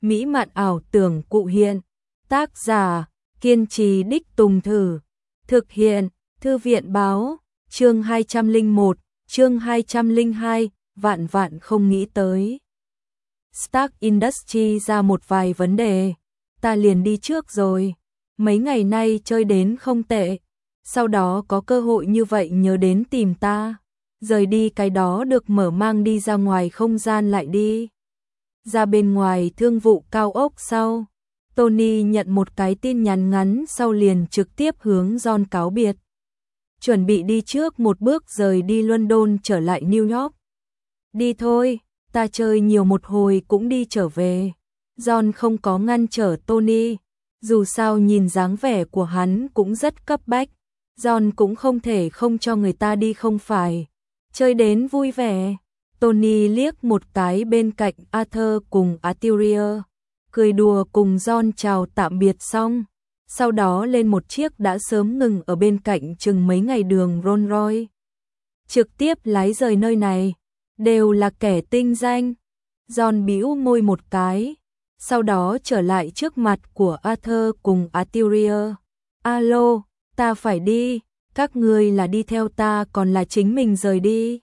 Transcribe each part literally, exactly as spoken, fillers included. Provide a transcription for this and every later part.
mỹ mạn ảo tưởng cụ hiện. Tác giả, kiên trì đích tùng thử. Thực hiện, Thư viện báo, chương hai trăm lẻ một, chương hai trăm lẻ hai, vạn vạn không nghĩ tới. Stark Industries ra một vài vấn đề, ta liền đi trước rồi. Mấy ngày nay chơi đến không tệ, sau đó có cơ hội như vậy nhớ đến tìm ta. Rời đi cái đó được mở mang đi ra ngoài không gian lại đi. Ra bên ngoài thương vụ cao ốc sau, Tony nhận một cái tin nhắn ngắn sau liền trực tiếp hướng John cáo biệt. Chuẩn bị đi trước một bước rời đi London trở lại New York. Đi thôi, ta chơi nhiều một hồi cũng đi trở về. John không có ngăn trở Tony, dù sao nhìn dáng vẻ của hắn cũng rất cấp bách. John cũng không thể không cho người ta đi không phải. Chơi đến vui vẻ. Tony liếc một cái bên cạnh Arthur cùng Arturia, cười đùa cùng John chào tạm biệt xong. Sau đó lên một chiếc đã sớm ngừng ở bên cạnh chừng mấy ngày đường Rolls Royce. Trực tiếp lái rời nơi này. Đều là kẻ tinh danh. John bĩu môi một cái. Sau đó trở lại trước mặt của Arthur cùng Arturia. Alo, ta phải đi. Các ngươi là đi theo ta còn là chính mình rời đi?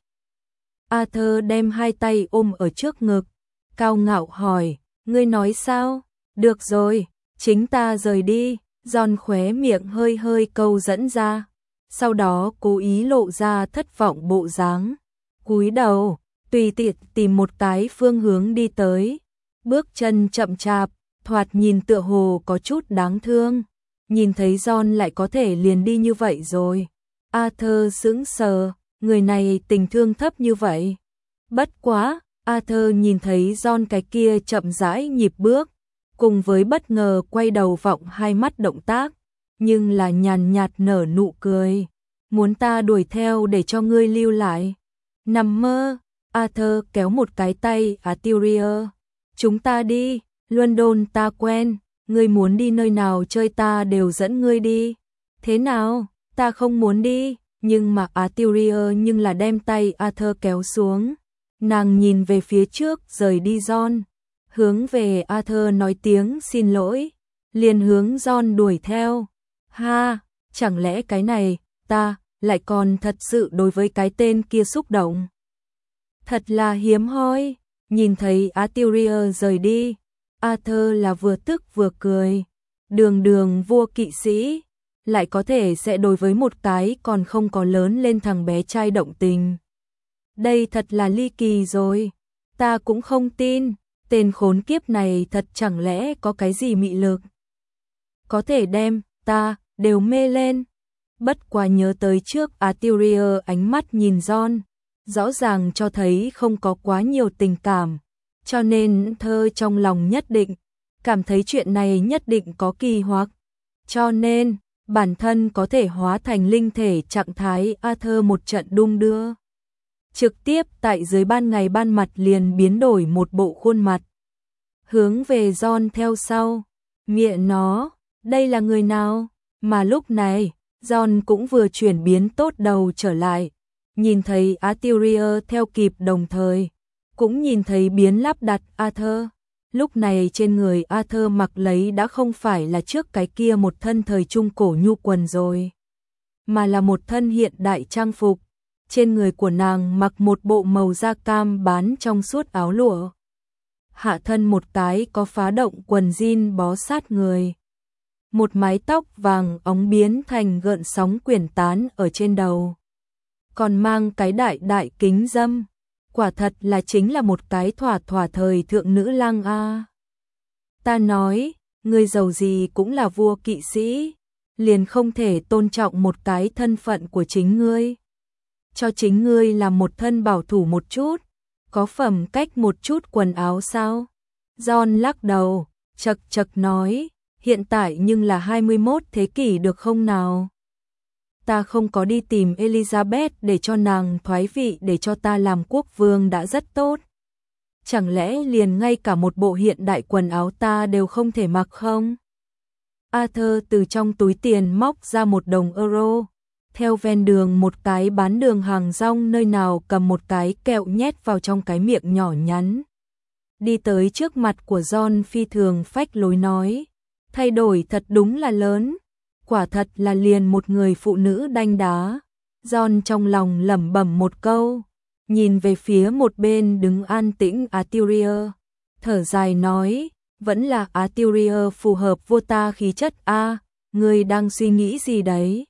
Arthur đem hai tay ôm ở trước ngực, cao ngạo hỏi, ngươi nói sao? Được rồi, chính ta rời đi. John khóe miệng hơi hơi câu dẫn ra, sau đó cố ý lộ ra thất vọng bộ dáng, cúi đầu, tùy tiện tìm một cái phương hướng đi tới, bước chân chậm chạp, thoạt nhìn tựa hồ có chút đáng thương. Nhìn thấy John lại có thể liền đi như vậy rồi, Arthur sững sờ, người này tình thương thấp như vậy. Bất quá, Arthur nhìn thấy John cái kia chậm rãi nhịp bước, cùng với bất ngờ quay đầu vọng hai mắt động tác, nhưng là nhàn nhạt nở nụ cười. Muốn ta đuổi theo để cho ngươi lưu lại? Nằm mơ. Arthur kéo một cái tay Arturia. Chúng ta đi, London ta quen, ngươi muốn đi nơi nào chơi ta đều dẫn ngươi đi. Thế nào, ta không muốn đi, nhưng mà Arturia nhưng là đem tay Arthur kéo xuống. Nàng nhìn về phía trước rời đi John, hướng về Arthur nói tiếng xin lỗi, liền hướng John đuổi theo. Ha, chẳng lẽ cái này, ta, lại còn thật sự đối với cái tên kia xúc động. Thật là hiếm hoi, nhìn thấy Arturia rời đi, Arthur là vừa tức vừa cười. Đường đường vua kỵ sĩ, lại có thể sẽ đối với một cái còn không có lớn lên thằng bé trai động tình. Đây thật là ly kỳ rồi, ta cũng không tin, tên khốn kiếp này thật chẳng lẽ có cái gì mị lực. Có thể đem, ta, đều mê lên. Bất quá nhớ tới trước Arturia ánh mắt nhìn John, rõ ràng cho thấy không có quá nhiều tình cảm, cho nên thơ trong lòng nhất định, cảm thấy chuyện này nhất định có kỳ hoặc. Cho nên, bản thân có thể hóa thành linh thể trạng thái Arthur một trận đung đưa. Trực tiếp tại dưới ban ngày ban mặt liền biến đổi một bộ khuôn mặt. Hướng về John theo sau. Mẹ nó, đây là người nào? Mà lúc này, John cũng vừa chuyển biến tốt đầu trở lại. Nhìn thấy Arturia theo kịp đồng thời. Cũng nhìn thấy biến lắp đặt Arthur. Lúc này trên người Arthur mặc lấy đã không phải là trước cái kia một thân thời trung cổ nhu quần rồi, mà là một thân hiện đại trang phục. Trên người của nàng mặc một bộ màu da cam bán trong suốt áo lụa. Hạ thân một cái có phá động quần jean bó sát người. Một mái tóc vàng óng biến thành gợn sóng quyển tán ở trên đầu. Còn mang cái đại đại kính dâm. Quả thật là chính là một cái thỏa thỏa thời thượng nữ lang a. Ta nói, ngươi giàu gì cũng là vua kỵ sĩ, liền không thể tôn trọng một cái thân phận của chính ngươi. Cho chính ngươi làm một thân bảo thủ một chút, có phẩm cách một chút quần áo sao? John lắc đầu, chật chật nói, hiện tại nhưng là hai mươi mốt thế kỷ được không nào? Ta không có đi tìm Elizabeth để cho nàng thoái vị để cho ta làm quốc vương đã rất tốt. Chẳng lẽ liền ngay cả một bộ hiện đại quần áo ta đều không thể mặc không? Arthur từ trong túi tiền móc ra một đồng euro. Theo ven đường một cái bán đường hàng rong nơi nào cầm một cái kẹo nhét vào trong cái miệng nhỏ nhắn. đi tới trước mặt của John phi thường phách lối nói, thay đổi thật đúng là lớn, quả thật là liền một người phụ nữ đanh đá. John trong lòng lẩm bẩm một câu, nhìn về phía một bên đứng an tĩnh Arthurian, thở dài nói, vẫn là Arthurian phù hợp vô ta khí chất a, ngươi đang suy nghĩ gì đấy?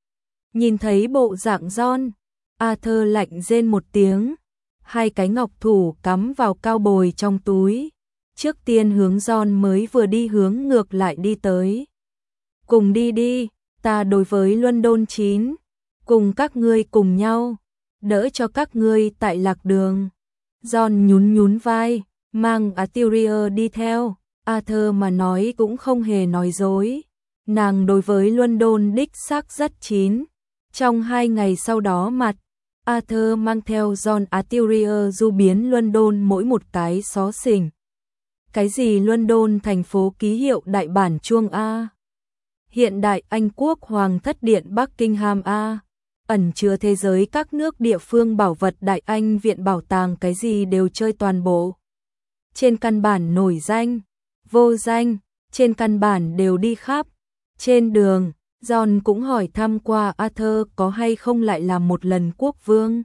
Nhìn thấy bộ dạng John, Arthur lạnh rên một tiếng, hai cái ngọc thủ cắm vào cao bồi trong túi, trước tiên hướng John mới vừa đi hướng ngược lại đi tới. Cùng đi đi, ta đối với London chín, cùng các ngươi cùng nhau, đỡ cho các ngươi tại lạc đường. John nhún nhún vai, mang Arthurian đi theo, Arthur mà nói cũng không hề nói dối. Nàng đối với London đích xác rất chín. Trong hai ngày sau đó mặt, Arthur mang theo John Arthurian du biến London mỗi một cái xó xỉnh. Cái gì London thành phố ký hiệu đại bản chuông A, hiện đại Anh quốc hoàng thất điện Buckingham A, ẩn chứa thế giới các nước địa phương bảo vật đại Anh viện bảo tàng, cái gì đều chơi toàn bộ. Trên căn bản nổi danh, vô danh, trên căn bản đều đi khắp. Trên đường, John cũng hỏi thăm qua Arthur có hay không lại làm một lần quốc vương,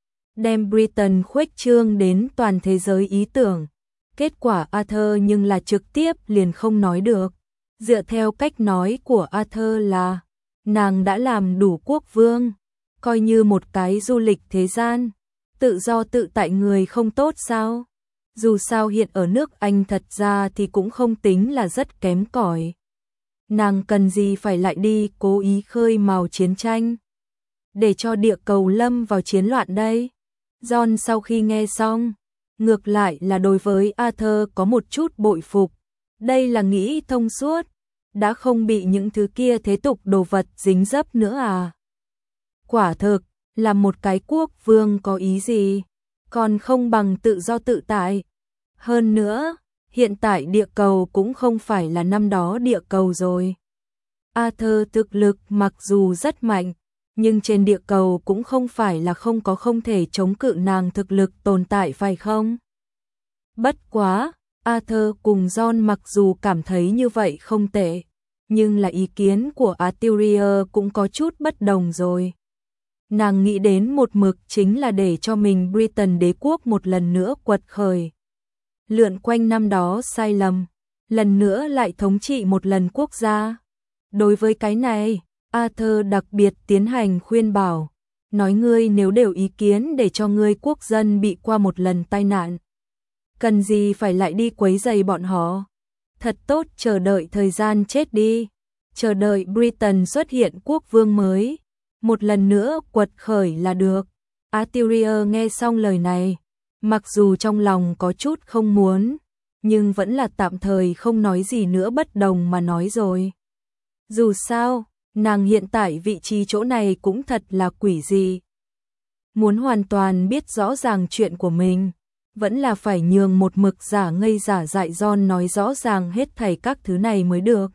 đem Britain khuếch trương đến toàn thế giới ý tưởng. Kết quả Arthur nhưng là trực tiếp liền không nói được. Dựa theo cách nói của Arthur là, nàng đã làm đủ quốc vương, coi như một cái du lịch thế gian, tự do tự tại người không tốt sao? Dù sao hiện ở nước Anh thật ra thì cũng không tính là rất kém cỏi. Nàng cần gì phải lại đi cố ý khơi mào chiến tranh, để cho địa cầu lâm vào chiến loạn đây? John sau khi nghe xong, ngược lại là đối với Arthur có một chút bội phục. Đây là nghĩ thông suốt, đã không bị những thứ kia thế tục đồ vật dính dấp nữa à? Quả thực, là một cái quốc vương có ý gì, còn không bằng tự do tự tại. Hơn nữa, hiện tại địa cầu cũng không phải là năm đó địa cầu rồi. Arthur thực lực mặc dù rất mạnh, nhưng trên địa cầu cũng không phải là không có không thể chống cự nàng thực lực tồn tại phải không? Bất quá, Arthur cùng John mặc dù cảm thấy như vậy không tệ, nhưng là ý kiến của Arthurian cũng có chút bất đồng rồi. Nàng nghĩ đến một mực chính là để cho mình Britain đế quốc một lần nữa quật khởi, lượn quanh năm đó sai lầm, lần nữa lại thống trị một lần quốc gia. Đối với cái này, Arthur đặc biệt tiến hành khuyên bảo, nói ngươi nếu đều ý kiến để cho ngươi quốc dân bị qua một lần tai nạn, cần gì phải lại đi quấy rầy bọn họ, thật tốt chờ đợi thời gian chết đi, chờ đợi Britain xuất hiện quốc vương mới, một lần nữa quật khởi là được. Arthurian nghe xong lời này, mặc dù trong lòng có chút không muốn, nhưng vẫn là tạm thời không nói gì nữa bất đồng mà nói rồi. Dù sao, nàng hiện tại vị trí chỗ này cũng thật là quỷ dị. Muốn hoàn toàn biết rõ ràng chuyện của mình, vẫn là phải nhường một mực giả ngây giả dại John nói rõ ràng hết thảy các thứ này mới được.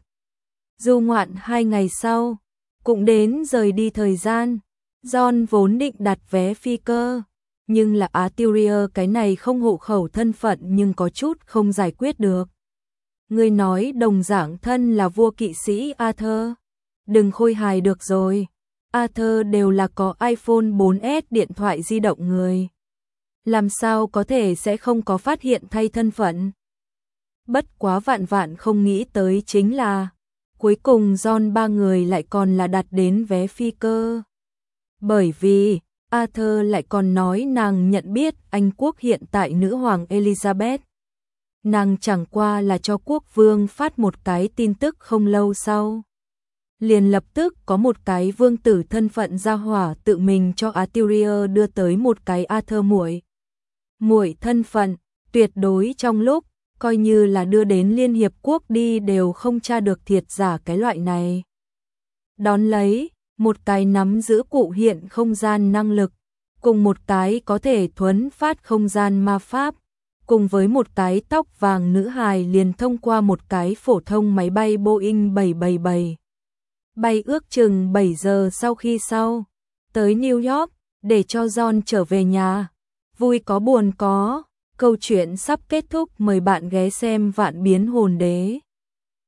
Du ngoạn hai ngày sau, cũng đến rời đi thời gian. John vốn định đặt vé phi cơ, nhưng là Arthurian cái này không hộ khẩu thân phận nhưng có chút không giải quyết được. Người nói đồng dạng thân là vua kỵ sĩ Arthur, đừng khôi hài được rồi. Arthur đều là có iPhone bốn S điện thoại di động người, làm sao có thể sẽ không có phát hiện thay thân phận. Bất quá vạn vạn không nghĩ tới chính là, cuối cùng John ba người lại còn là đặt đến vé phi cơ. Bởi vì, Arthur lại còn nói nàng nhận biết Anh quốc hiện tại nữ hoàng Elizabeth. Nàng chẳng qua là cho quốc vương phát một cái tin tức không lâu sau, liền lập tức có một cái vương tử thân phận gia hỏa tự mình cho Arthurian đưa tới một cái Arthur muội. Muội thân phận, tuyệt đối trong lúc, coi như là đưa đến Liên Hiệp Quốc đi đều không tra được thiệt giả cái loại này. Đón lấy, một cái nắm giữ cụ hiện không gian năng lực, cùng một cái có thể thuấn phát không gian ma pháp, cùng với một cái tóc vàng nữ hài liền thông qua một cái phổ thông máy bay Boeing bảy bảy bảy. Bay ước chừng bảy giờ sau khi sau, tới New York, để cho John trở về nhà. Vui có buồn có, Câu chuyện sắp kết thúc, mời bạn ghé xem Vạn Biến Hồn Đế.